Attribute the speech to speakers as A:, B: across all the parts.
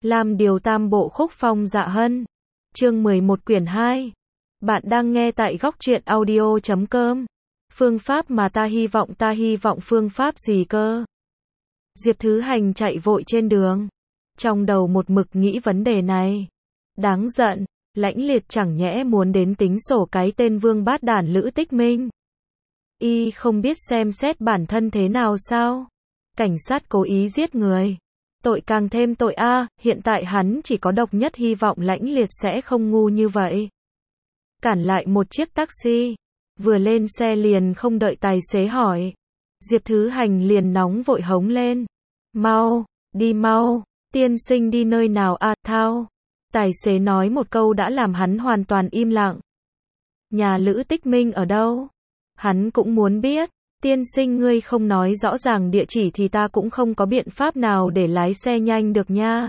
A: Lam Điều Tam Bộ Khúc Phong Dạ Hân. Chương 11 quyển 2. Bạn đang nghe tại góc truyện audio.com. Phương pháp mà ta hy vọng phương pháp gì cơ? Diệp Thứ Hành chạy vội trên đường. Trong đầu một mực nghĩ vấn đề này. Đáng giận, Lãnh Liệt chẳng nhẽ muốn đến tính sổ cái tên vương bát đản Lữ Tích Minh. Y không biết xem xét bản thân thế nào sao? Cảnh sát cố ý giết người. Tội càng thêm tội a, hiện tại hắn chỉ có độc nhất hy vọng Lãnh Liệt sẽ không ngu như vậy. Cản lại một chiếc taxi. Vừa lên xe liền không đợi tài xế hỏi. Diệp Thứ Hành liền nóng vội hống lên. Mau, đi mau, tiên sinh đi nơi nào a, thao. Tài xế nói một câu đã làm hắn hoàn toàn im lặng. Nhà Lữ Tích Minh ở đâu? Hắn cũng muốn biết. Tiên sinh ngươi không nói rõ ràng địa chỉ thì ta cũng không có biện pháp nào để lái xe nhanh được nha.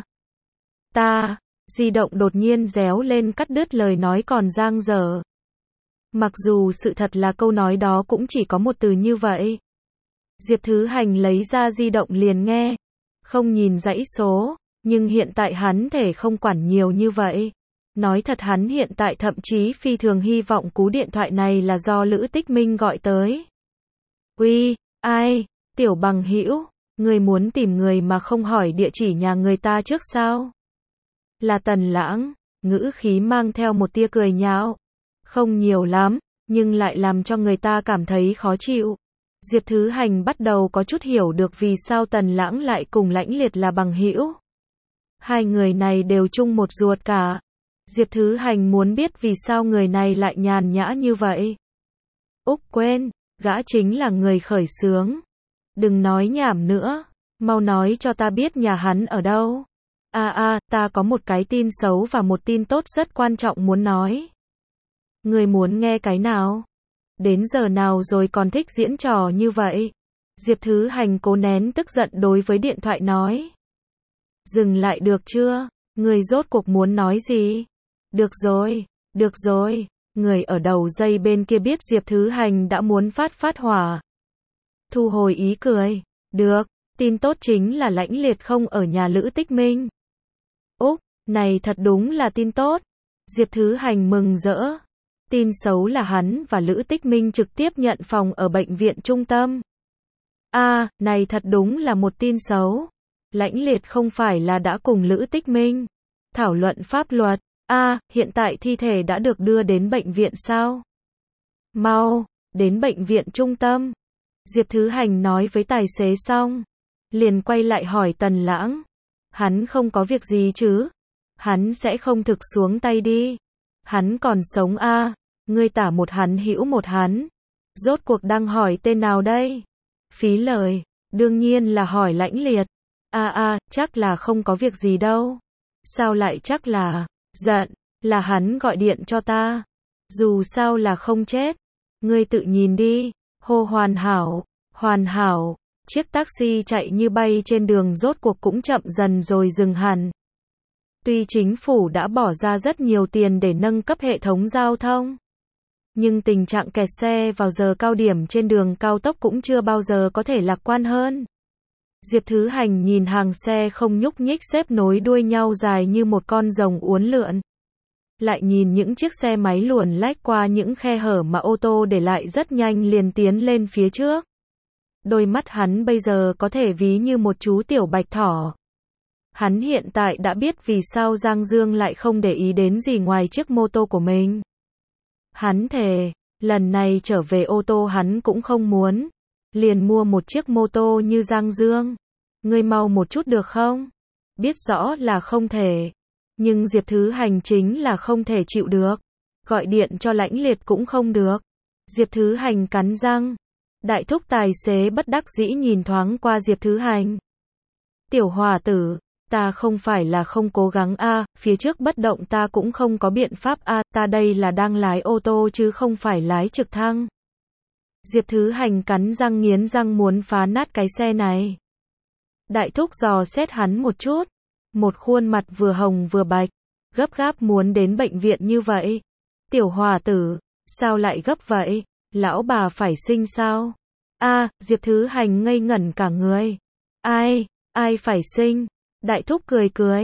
A: Di động đột nhiên réo lên cắt đứt lời nói còn dang dở. Mặc dù sự thật là câu nói đó cũng chỉ có một từ như vậy. Diệp Thứ Hành lấy ra di động liền nghe. Không nhìn dãy số, nhưng hiện tại hắn thể không quản nhiều như vậy. Nói thật hắn hiện tại thậm chí phi thường hy vọng cú điện thoại này là do Lữ Tích Minh gọi tới. Uy, ai, tiểu bằng hữu, người muốn tìm người mà không hỏi địa chỉ nhà người ta trước sao? Là Tần Lãng, ngữ khí mang theo một tia cười nhạo. Không nhiều lắm, nhưng lại làm cho người ta cảm thấy khó chịu. Diệp Thứ Hành bắt đầu có chút hiểu được vì sao Tần Lãng lại cùng Lãnh Liệt là bằng hữu. Hai người này đều chung một ruột cả. Diệp Thứ Hành muốn biết vì sao người này lại nhàn nhã như vậy. Úc quên, gã chính là người khởi xướng. Đừng nói nhảm nữa, mau nói cho ta biết nhà hắn ở đâu. Ta có một cái tin xấu và một tin tốt rất quan trọng muốn nói. Người muốn nghe cái nào? Đến giờ nào rồi còn thích diễn trò như vậy? Diệp Thứ Hành cố nén tức giận đối với điện thoại nói. Dừng lại được chưa? Người rốt cuộc muốn nói gì? Được rồi. Người ở đầu dây bên kia biết Diệp Thứ Hành đã muốn phát hỏa. Thu hồi ý cười. Được, tin tốt chính là Lãnh Liệt không ở nhà Lữ Tích Minh. Úc, này thật đúng là tin tốt. Diệp Thứ Hành mừng rỡ. Tin xấu là hắn và Lữ Tích Minh trực tiếp nhận phòng ở bệnh viện trung tâm. Này thật đúng là một tin xấu. Lãnh Liệt không phải là đã cùng Lữ Tích Minh thảo luận pháp luật. Hiện tại thi thể đã được đưa đến bệnh viện sao? Mau, đến bệnh viện trung tâm. Diệp Thứ Hành nói với tài xế xong. Liền quay lại hỏi Tần Lãng. Hắn không có việc gì chứ? Hắn sẽ không thực xuống tay đi. Hắn còn sống ngươi tả một hắn hữu một hắn. Rốt cuộc đang hỏi tên nào đây? Phí lời, đương nhiên là hỏi Lãnh Liệt. Chắc là không có việc gì đâu. Sao lại chắc là? Giận, là hắn gọi điện cho ta. Dù sao là không chết. Ngươi tự nhìn đi. Hô hoàn hảo. Chiếc taxi chạy như bay trên đường rốt cuộc cũng chậm dần rồi dừng hẳn. Tuy chính phủ đã bỏ ra rất nhiều tiền để nâng cấp hệ thống giao thông, nhưng tình trạng kẹt xe vào giờ cao điểm trên đường cao tốc cũng chưa bao giờ có thể lạc quan hơn. Diệp Thứ Hành nhìn hàng xe không nhúc nhích xếp nối đuôi nhau dài như một con rồng uốn lượn. Lại nhìn những chiếc xe máy luồn lách qua những khe hở mà ô tô để lại rất nhanh liền tiến lên phía trước. Đôi mắt hắn bây giờ có thể ví như một chú tiểu bạch thỏ. Hắn hiện tại đã biết vì sao Giang Dương lại không để ý đến gì ngoài chiếc mô tô của mình. Hắn thề, lần này trở về ô tô hắn cũng không muốn. Liền mua một chiếc mô tô như Giang Dương. Ngươi mau một chút được không? Biết rõ là không thể. Nhưng Diệp Thứ Hành chính là không thể chịu được. Gọi điện cho Lãnh Liệt cũng không được. Diệp Thứ Hành cắn răng. Đại thúc tài xế bất đắc dĩ nhìn thoáng qua Diệp Thứ Hành. Tiểu hòa tử, ta không phải là không cố gắng phía trước bất động ta cũng không có biện pháp ta đây là đang lái ô tô chứ không phải lái trực thăng. Diệp Thứ Hành cắn răng nghiến răng muốn phá nát cái xe này. Đại thúc dò xét hắn một chút. Một khuôn mặt vừa hồng vừa bạch. Gấp gáp muốn đến bệnh viện như vậy. Tiểu hòa tử, sao lại gấp vậy? Lão bà phải sinh sao? Diệp Thứ Hành ngây ngẩn cả người. Ai phải sinh? Đại thúc cười cười.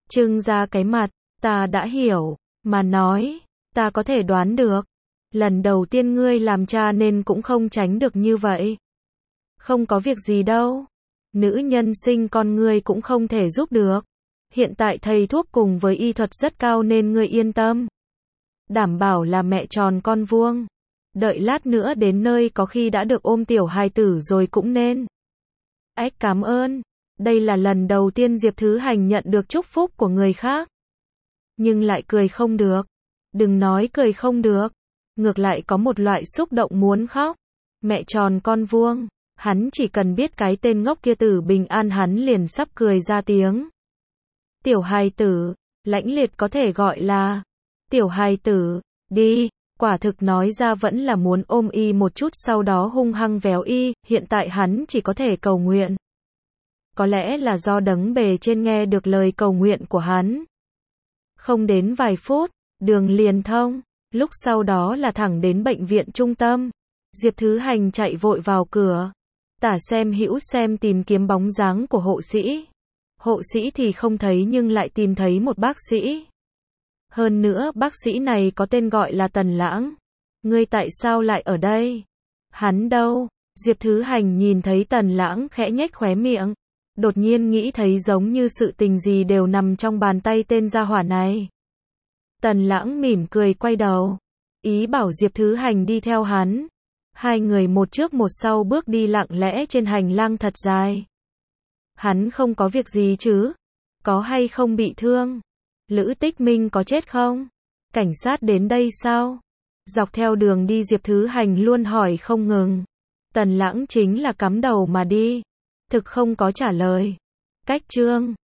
A: trưng ra cái mặt, ta đã hiểu, mà nói, ta có thể đoán được. Lần đầu tiên ngươi làm cha nên cũng không tránh được như vậy. Không có việc gì đâu. Nữ nhân sinh con ngươi cũng không thể giúp được. Hiện tại thầy thuốc cùng với y thuật rất cao nên ngươi yên tâm. Đảm bảo là mẹ tròn con vuông. Đợi lát nữa đến nơi có khi đã được ôm tiểu hài tử rồi cũng nên. Ếch cảm ơn. Đây là lần đầu tiên Diệp Thứ Hành nhận được chúc phúc của người khác. Nhưng lại cười không được. Đừng nói cười không được. Ngược lại có một loại xúc động muốn khóc. Mẹ tròn con vuông. Hắn chỉ cần biết cái tên ngốc kia tử bình an hắn liền sắp cười ra tiếng. Tiểu hài tử, lãnh liệt có thể gọi là tiểu hài tử, đi, quả thực nói ra vẫn là muốn ôm y một chút sau đó hung hăng véo y, hiện tại hắn chỉ có thể cầu nguyện. Có lẽ là do đấng bề trên nghe được lời cầu nguyện của hắn. Không đến vài phút, đường liền thông, lúc sau đó là thẳng đến bệnh viện trung tâm. Diệp Thứ Hành chạy vội vào cửa. Tả xem hữu xem tìm kiếm bóng dáng của hộ sĩ. Hộ sĩ thì không thấy nhưng lại tìm thấy một bác sĩ. Hơn nữa bác sĩ này có tên gọi là Tần Lãng. Ngươi tại sao lại ở đây? Hắn đâu? Diệp Thứ Hành nhìn thấy Tần Lãng khẽ nhếch khóe miệng. Đột nhiên nghĩ thấy giống như sự tình gì đều nằm trong bàn tay tên gia hỏa này. Tần Lãng mỉm cười quay đầu. Ý bảo Diệp Thứ Hành đi theo hắn. Hai người một trước một sau bước đi lặng lẽ trên hành lang thật dài. Hắn không có việc gì chứ? Có hay không bị thương? Lữ Tích Minh có chết không? Cảnh sát đến đây sao? Dọc theo đường đi Diệp Thứ Hành luôn hỏi không ngừng. Tần Lãng chính là cắm đầu mà đi. Thực không có trả lời. Cách chương